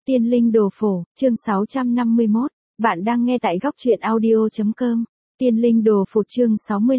Tiên linh đồ phổ, chương 651. Bạn đang nghe tại góc truyện audio.com. Tiên linh đồ phổ chương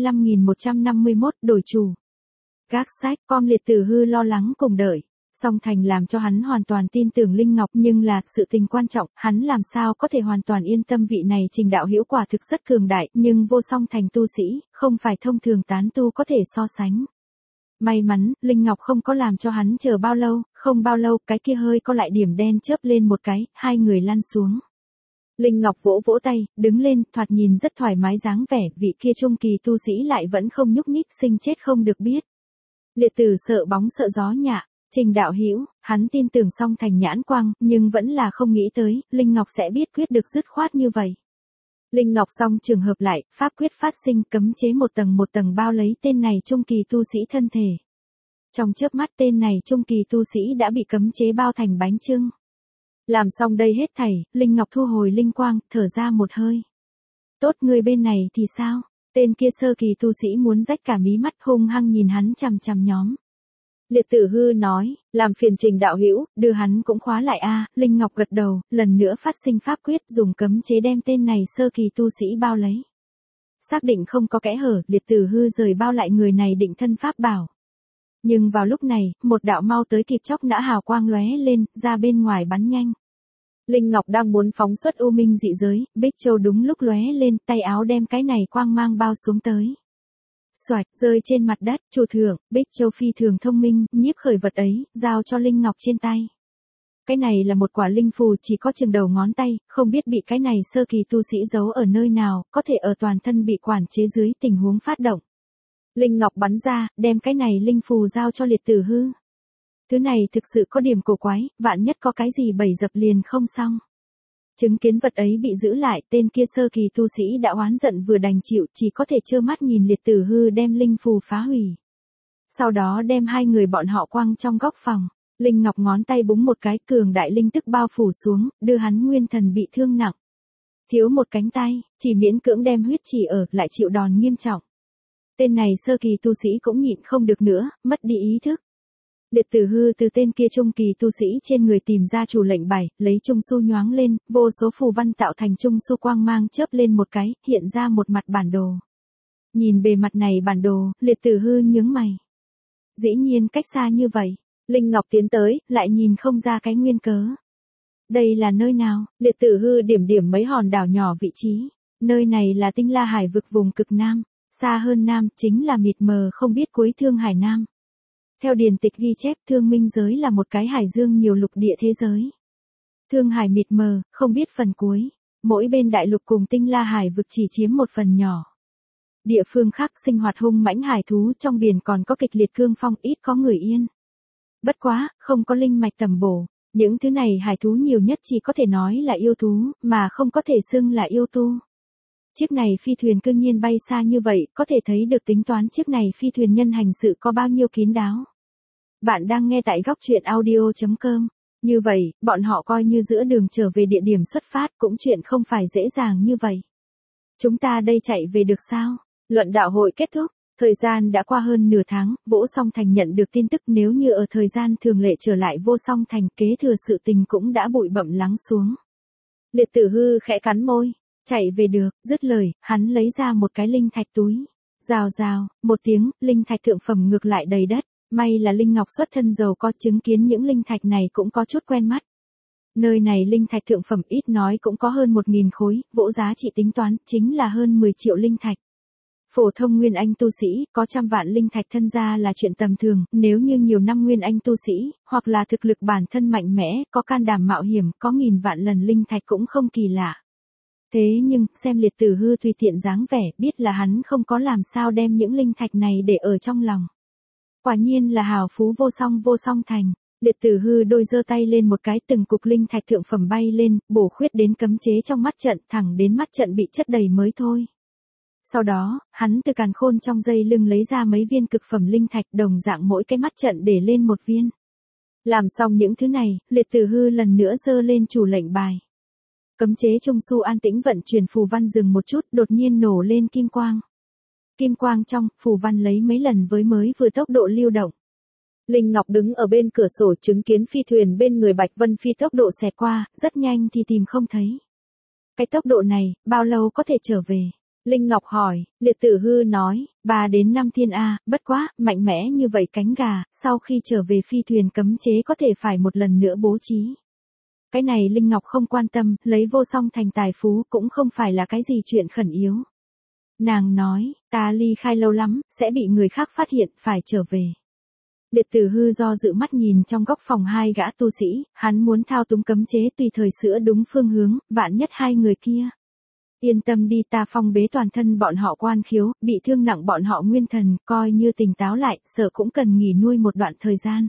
65151 đổi chủ. Gác sách, com liệt tử hư lo lắng cùng đợi. Song Thành làm cho hắn hoàn toàn tin tưởng Linh Ngọc, nhưng là sự tình quan trọng, hắn làm sao có thể hoàn toàn yên tâm. Vị này Trình đạo hữu quả thực rất cường đại, nhưng vô song thành tu sĩ, không phải thông thường tán tu có thể so sánh. May mắn, Linh Ngọc không có làm cho hắn chờ bao lâu, không bao lâu cái kia hơi có lại điểm đen chớp lên một cái, hai người lăn xuống. Linh Ngọc vỗ vỗ tay, đứng lên, thoạt nhìn rất thoải mái dáng vẻ, vị kia trung kỳ tu sĩ lại vẫn không nhúc nhích, sinh chết không được biết. Liệt tử sợ bóng sợ gió nhạ, Trình đạo hữu, hắn tin tưởng Song Thành nhãn quang, nhưng vẫn là không nghĩ tới, Linh Ngọc sẽ biết quyết được dứt khoát như vậy. Linh Ngọc song trường hợp lại, pháp quyết phát sinh cấm chế một tầng bao lấy tên này trung kỳ tu sĩ thân thể. Trong chớp mắt tên này trung kỳ tu sĩ đã bị cấm chế bao thành bánh chưng. Làm xong đây hết thảy, Linh Ngọc thu hồi linh quang, thở ra một hơi. Tốt, người bên này thì sao? Tên kia sơ kỳ tu sĩ muốn rách cả mí mắt, hung hăng nhìn hắn chằm chằm nhóm. Liệt tử hư nói, làm phiền Trình đạo hữu, đưa hắn cũng khóa lại a. Linh Ngọc gật đầu, lần nữa phát sinh pháp quyết, dùng cấm chế đem tên này sơ kỳ tu sĩ bao lấy. Xác định không có kẽ hở, liệt tử hư rời bao lại người này định thân pháp bảo. Nhưng vào lúc này, một đạo mau tới kịp chốc nã hào quang lóe lên, ra bên ngoài bắn nhanh. Linh Ngọc đang muốn phóng xuất u minh dị giới, Bích Châu đúng lúc lóe lên, tay áo đem cái này quang mang bao xuống tới. Xoạch, rơi trên mặt đất, chủ thượng, Bích Châu phi thường thông minh, nhiếp khởi vật ấy, giao cho Linh Ngọc trên tay. Cái này là một quả linh phù chỉ có chừng đầu ngón tay, không biết bị cái này sơ kỳ tu sĩ giấu ở nơi nào, có thể ở toàn thân bị quản chế dưới tình huống phát động. Linh Ngọc bắn ra, đem cái này linh phù giao cho liệt tử hư. Thứ này thực sự có điểm cổ quái, vạn nhất có cái gì bẫy dập liền không xong. Chứng kiến vật ấy bị giữ lại, tên kia sơ kỳ tu sĩ đã oán giận vừa đành chịu, chỉ có thể trơ mắt nhìn liệt tử hư đem linh phù phá hủy. Sau đó đem hai người bọn họ quăng trong góc phòng. Linh Ngọc ngón tay búng một cái, cường đại linh tức bao phủ xuống, đưa hắn nguyên thần bị thương nặng. Thiếu một cánh tay, chỉ miễn cưỡng đem huyết chỉ ở, lại chịu đòn nghiêm trọng. Tên này sơ kỳ tu sĩ cũng nhịn không được nữa, mất đi ý thức. Liệt tử hư từ tên kia trung kỳ tu sĩ trên người tìm ra chủ lệnh bài, lấy trung su nhoáng lên, vô số phù văn tạo thành trung su quang mang chớp lên một cái, hiện ra một mặt bản đồ. Nhìn bề mặt này bản đồ, liệt tử hư nhướng mày. Dĩ nhiên cách xa như vậy, Linh Ngọc tiến tới, lại nhìn không ra cái nguyên cớ. Đây là nơi nào? Liệt tử hư điểm điểm mấy hòn đảo nhỏ vị trí. Nơi này là Tinh La Hải vực vùng cực Nam, xa hơn Nam chính là mịt mờ không biết cuối Thương Hải Nam. Theo điển tịch ghi chép, Thương Minh giới là một cái hải dương nhiều lục địa thế giới. Thương Hải mịt mờ, không biết phần cuối. Mỗi bên đại lục cùng Tinh La Hải vực chỉ chiếm một phần nhỏ. Địa phương khác sinh hoạt hung mãnh hải thú, trong biển còn có kịch liệt cương phong, ít có người yên. Bất quá, không có linh mạch tầm bổ. Những thứ này hải thú nhiều nhất chỉ có thể nói là yêu thú, mà không có thể xưng là yêu tu. Chiếc này phi thuyền cương nhiên bay xa như vậy, có thể thấy được tính toán chiếc này phi thuyền nhân hành sự có bao nhiêu kín đáo. Bạn đang nghe tại góc truyện audio.com. Như vậy, bọn họ coi như giữa đường trở về địa điểm xuất phát cũng chuyện không phải dễ dàng như vậy. Chúng ta đây chạy về được sao? Luận đạo hội kết thúc, thời gian đã qua hơn nửa tháng, Vỗ Song Thành nhận được tin tức nếu như ở thời gian thường lệ trở lại Vô Song Thành, kế thừa sự tình cũng đã bụi bặm lắng xuống. Liệt tử hư khẽ cắn môi. Chạy về được, dứt lời, hắn lấy ra một cái linh thạch túi. Rào rào, một tiếng, linh thạch thượng phẩm ngược lại đầy đất. May là Linh Ngọc xuất thân giàu có, chứng kiến những linh thạch này cũng có chút quen mắt. Nơi này linh thạch thượng phẩm ít nói cũng có hơn 1.000 khối, Vỗ giá trị tính toán, chính là hơn 10 triệu linh thạch. Phổ thông nguyên anh tu sĩ, có trăm vạn linh thạch thân ra là chuyện tầm thường, nếu như nhiều năm nguyên anh tu sĩ, hoặc là thực lực bản thân mạnh mẽ, có can đảm mạo hiểm, có nghìn vạn lần linh thạch cũng không kỳ lạ. Thế nhưng, xem liệt tử hư tùy tiện dáng vẻ, biết là hắn không có làm sao đem những linh thạch này để ở trong lòng. Quả nhiên là hào phú vô song thành. Liệt tử hư đôi giơ tay lên một cái, từng cục linh thạch thượng phẩm bay lên, bổ khuyết đến cấm chế trong mắt trận, thẳng đến mắt trận bị chất đầy mới thôi. Sau đó, hắn từ càn khôn trong dây lưng lấy ra mấy viên cực phẩm linh thạch, đồng dạng mỗi cái mắt trận để lên một viên. Làm xong những thứ này, liệt tử hư lần nữa giơ lên chủ lệnh bài. Cấm chế trung su an tĩnh vận chuyển, phù văn dừng một chút, đột nhiên nổ lên kim quang. Kim quang trong, phù văn lấy mấy lần với mới vừa tốc độ lưu động. Linh Ngọc đứng ở bên cửa sổ chứng kiến phi thuyền bên người Bạch Vân Phi tốc độ xẹt qua, rất nhanh thì tìm không thấy. Cái tốc độ này, bao lâu có thể trở về? Linh Ngọc hỏi, Liệt Tử Hư nói, 3 đến 5 thiên A, bất quá, mạnh mẽ như vậy cánh gà, sau khi trở về phi thuyền cấm chế có thể phải một lần nữa bố trí. Cái này Linh Ngọc không quan tâm, lấy Vô Song Thành tài phú cũng không phải là cái gì chuyện khẩn yếu. Nàng nói, ta ly khai lâu lắm, sẽ bị người khác phát hiện, phải trở về. Liệt Tử Hư do dự mắt nhìn trong góc phòng hai gã tu sĩ, hắn muốn thao túng cấm chế tùy thời sửa đúng phương hướng, vạn nhất hai người kia. Yên tâm đi, ta phong bế toàn thân bọn họ quan khiếu, bị thương nặng bọn họ nguyên thần, coi như tỉnh táo lại, sợ cũng cần nghỉ nuôi một đoạn thời gian.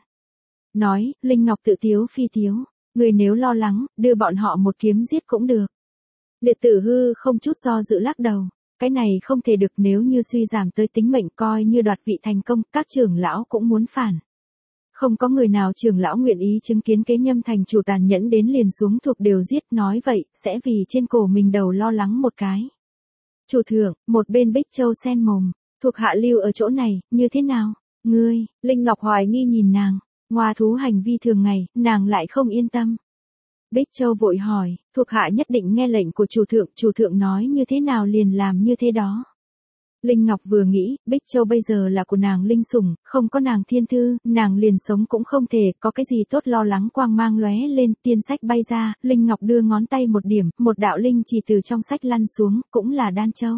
Nói, Linh Ngọc tự tiếu phi tiếu, người nếu lo lắng, đưa bọn họ một kiếm giết cũng được. Liệt Tử Hư không chút do dự lắc đầu. Cái này không thể được, nếu như suy giảm tới tính mệnh coi như đoạt vị thành công, các trưởng lão cũng muốn phản. Không có người nào trưởng lão nguyện ý chứng kiến kế Nhâm thành chủ tàn nhẫn đến liền xuống thuộc đều giết, nói vậy, sẽ vì trên cổ mình đầu lo lắng một cái. Chủ thượng, một bên Bích Châu sen mồm, thuộc hạ lưu ở chỗ này, như thế nào? Ngươi, Linh Ngọc hoài nghi nhìn nàng, ngoa thú hành vi thường ngày, nàng lại không yên tâm. Bích Châu vội hỏi, thuộc hạ nhất định nghe lệnh của chủ thượng nói như thế nào liền làm như thế đó. Linh Ngọc vừa nghĩ, Bích Châu bây giờ là của nàng linh sủng, không có nàng thiên thư, nàng liền sống cũng không thể, có cái gì tốt lo lắng. Quang mang lóe lên, tiên sách bay ra, Linh Ngọc đưa ngón tay một điểm, một đạo linh chỉ từ trong sách lăn xuống, cũng là Đan Châu.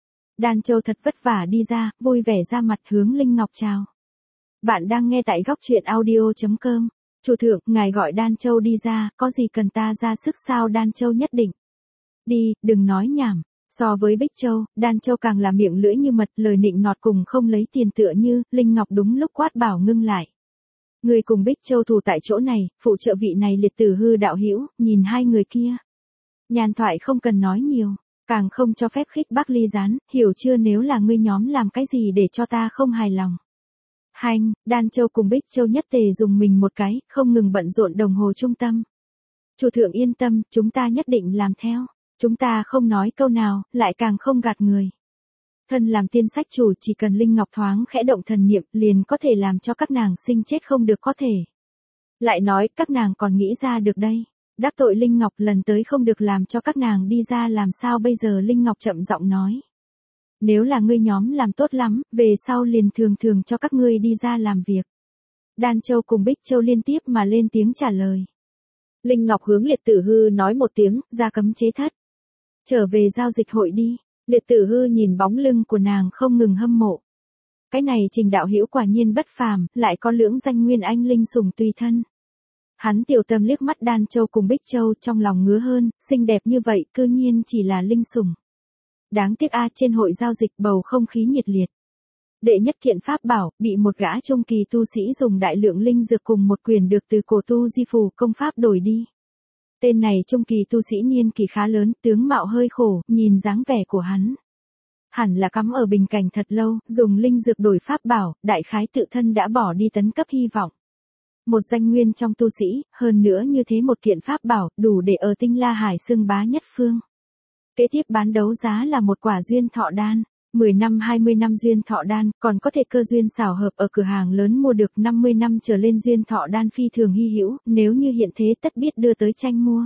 Đan Châu thật vất vả đi ra, vui vẻ ra mặt hướng Linh Ngọc chào. Bạn đang nghe tại góc truyện audio.com. Chủ thượng, ngài gọi Đan Châu đi ra, có gì cần ta ra sức sao? Đan Châu nhất định. Đi, đừng nói nhảm. So với Bích Châu, Đan Châu càng là miệng lưỡi như mật, lời nịnh nọt cùng không lấy tiền tựa như, Linh Ngọc đúng lúc quát bảo ngưng lại. Người cùng Bích Châu thủ tại chỗ này, phụ trợ vị này Liệt Tử Hư đạo hữu, nhìn hai người kia. Nhàn thoại không cần nói nhiều, càng không cho phép khích bác ly gián, hiểu chưa? Nếu là ngươi nhóm làm cái gì để cho ta không hài lòng. Hành, Đan Châu cùng Bích Châu nhất tề dùng mình một cái, không ngừng bận rộn đồng hồ trung tâm. Chủ thượng yên tâm, chúng ta nhất định làm theo. Chúng ta không nói câu nào, lại càng không gạt người. Thân làm tiên sách chủ, chỉ cần Linh Ngọc thoáng khẽ động thần niệm, liền có thể làm cho các nàng sinh chết không được có thể. Lại nói, các nàng còn nghĩ ra được đây. Đắc tội Linh Ngọc lần tới không được làm cho các nàng đi ra làm sao bây giờ? Linh Ngọc chậm giọng nói. Nếu là ngươi nhóm làm tốt lắm, về sau liền thường thường cho các ngươi đi ra làm việc. Đan Châu cùng Bích Châu liên tiếp mà lên tiếng trả lời. Linh Ngọc hướng Liệt Tử Hư nói một tiếng, ra cấm chế thất. Trở về giao dịch hội đi. Liệt Tử Hư nhìn bóng lưng của nàng không ngừng hâm mộ. Cái này Trình đạo hữu quả nhiên bất phàm, lại có lưỡng danh nguyên anh linh sủng tùy thân. Hắn tiểu tâm liếc mắt Đan Châu cùng Bích Châu, trong lòng ngứa hơn, xinh đẹp như vậy, cư nhiên chỉ là linh sủng. Đáng tiếc trên hội giao dịch bầu không khí nhiệt liệt. Đệ nhất kiện pháp bảo, bị một gã trung kỳ tu sĩ dùng đại lượng linh dược cùng một quyền được từ cổ tu di phù công pháp đổi đi. Tên này trung kỳ tu sĩ niên kỳ khá lớn, tướng mạo hơi khổ, nhìn dáng vẻ của hắn. Hẳn là cắm ở bình cảnh thật lâu, dùng linh dược đổi pháp bảo, đại khái tự thân đã bỏ đi tấn cấp hy vọng. Một danh nguyên trong tu sĩ, hơn nữa như thế một kiện pháp bảo, đủ để ở Tinh La Hải xưng bá nhất phương. Kế tiếp bán đấu giá là một quả duyên thọ đan. 10 năm 20 năm duyên thọ đan, còn có thể cơ duyên xảo hợp ở cửa hàng lớn mua được 50 năm trở lên duyên thọ đan phi thường hy hữu, nếu như hiện thế tất biết đưa tới tranh mua.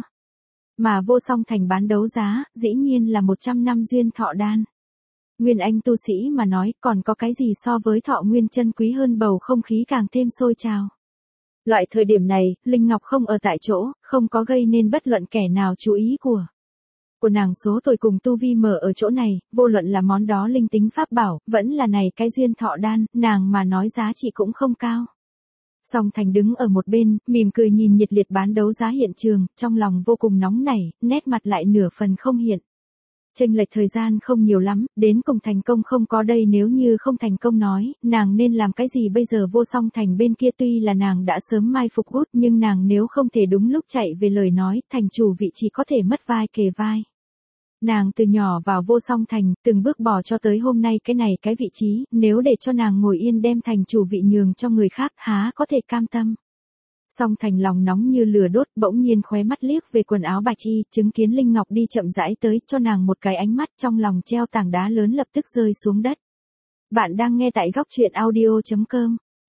Mà Vô Song Thành bán đấu giá, dĩ nhiên là 100 năm duyên thọ đan. Nguyên anh tu sĩ mà nói, còn có cái gì so với thọ nguyên chân quý hơn, bầu không khí càng thêm sôi trào. Loại thời điểm này, Linh Ngọc không ở tại chỗ, không có gây nên bất luận kẻ nào chú ý của nàng. Số tuổi cùng tu vi mở ở chỗ này, vô luận là món đó linh tính pháp bảo, vẫn là này cái duyên thọ đan, nàng mà nói giá trị cũng không cao. Song Thành đứng ở một bên, mỉm cười nhìn nhiệt liệt bán đấu giá hiện trường, trong lòng vô cùng nóng nảy, nét mặt lại nửa phần không hiện. Chênh lệch thời gian không nhiều lắm, đến cùng thành công không có đây, nếu như không thành công nói, nàng nên làm cái gì bây giờ? Vô Song Thành bên kia tuy là nàng đã sớm mai phục gút, nhưng nàng nếu không thể đúng lúc chạy về lời nói, thành chủ vị trí có thể mất vai kề vai. Nàng từ nhỏ vào Vô Song Thành, từng bước bỏ cho tới hôm nay cái này cái vị trí, nếu để cho nàng ngồi yên đem thành chủ vị nhường cho người khác, há có thể cam tâm. Song Thành lòng nóng như lửa đốt, bỗng nhiên khóe mắt liếc về quần áo bạch y, chứng kiến Linh Ngọc đi chậm rãi tới, cho nàng một cái ánh mắt, trong lòng treo tảng đá lớn lập tức rơi xuống đất. Bạn đang nghe tại góc truyện audio.com.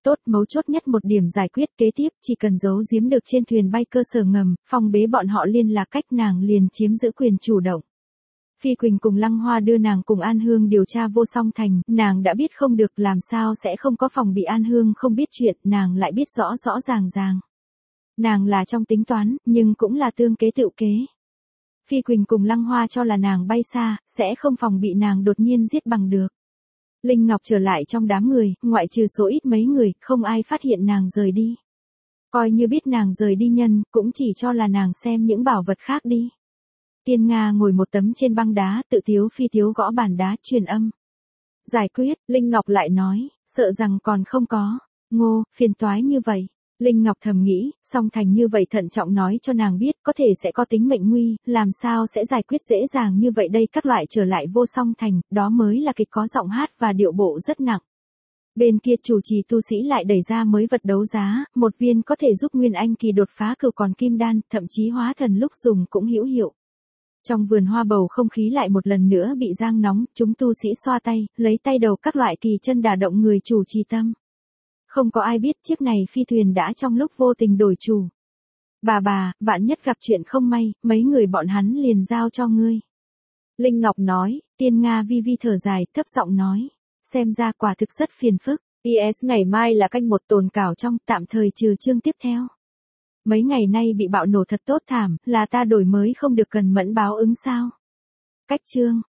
Tốt, mấu chốt nhất một điểm giải quyết kế tiếp, chỉ cần giấu giếm được trên thuyền bay cơ sở ngầm, phong bế bọn họ liên lạc cách nàng liền chiếm giữ quyền chủ động. Phi Quỳnh cùng Lăng Hoa đưa nàng cùng An Hương điều tra Vô Song Thành, nàng đã biết không được làm sao sẽ không có phòng bị An Hương không biết chuyện, nàng lại biết rõ rõ ràng ràng. Nàng là trong tính toán, nhưng cũng là tương kế tựu kế. Phi Quỳnh cùng Lăng Hoa cho là nàng bay xa, sẽ không phòng bị nàng đột nhiên giết bằng được. Linh Ngọc trở lại trong đám người, ngoại trừ số ít mấy người, không ai phát hiện nàng rời đi. Coi như biết nàng rời đi nhân, cũng chỉ cho là nàng xem những bảo vật khác đi. Tiên Nga ngồi một tấm trên băng đá, tự tiếu phi tiếu gõ bàn đá truyền âm. Giải quyết, Linh Ngọc lại nói, sợ rằng còn không có. Ngô, phiền toái như vậy. Linh Ngọc thầm nghĩ, Song Thành như vậy thận trọng nói cho nàng biết có thể sẽ có tính mệnh nguy, làm sao sẽ giải quyết dễ dàng như vậy đây các loại trở lại Vô Song Thành, đó mới là kịch có giọng hát và điệu bộ rất nặng. Bên kia chủ trì tu sĩ lại đẩy ra mới vật đấu giá, một viên có thể giúp Nguyên Anh kỳ đột phá cửu còn kim đan, thậm chí hóa thần lúc dùng cũng hữu hiệu. Trong vườn hoa bầu không khí lại một lần nữa bị giang nóng, chúng tu sĩ xoa tay, lấy tay đầu các loại kỳ chân đả động người chủ trì tâm. Không có ai biết chiếc này phi thuyền đã trong lúc vô tình đổi chủ. Bà, vạn nhất gặp chuyện không may, mấy người bọn hắn liền giao cho ngươi. Linh Ngọc nói, Tiên Nga vi vi thở dài, thấp giọng nói. Xem ra quả thực rất phiền phức. PS ngày mai là canh một tồn cảo trong, tạm thời trừ chương tiếp theo. Mấy ngày nay bị bạo nổ thật tốt thảm, là ta đổi mới không được cần mẫn báo ứng sao. Cách chương.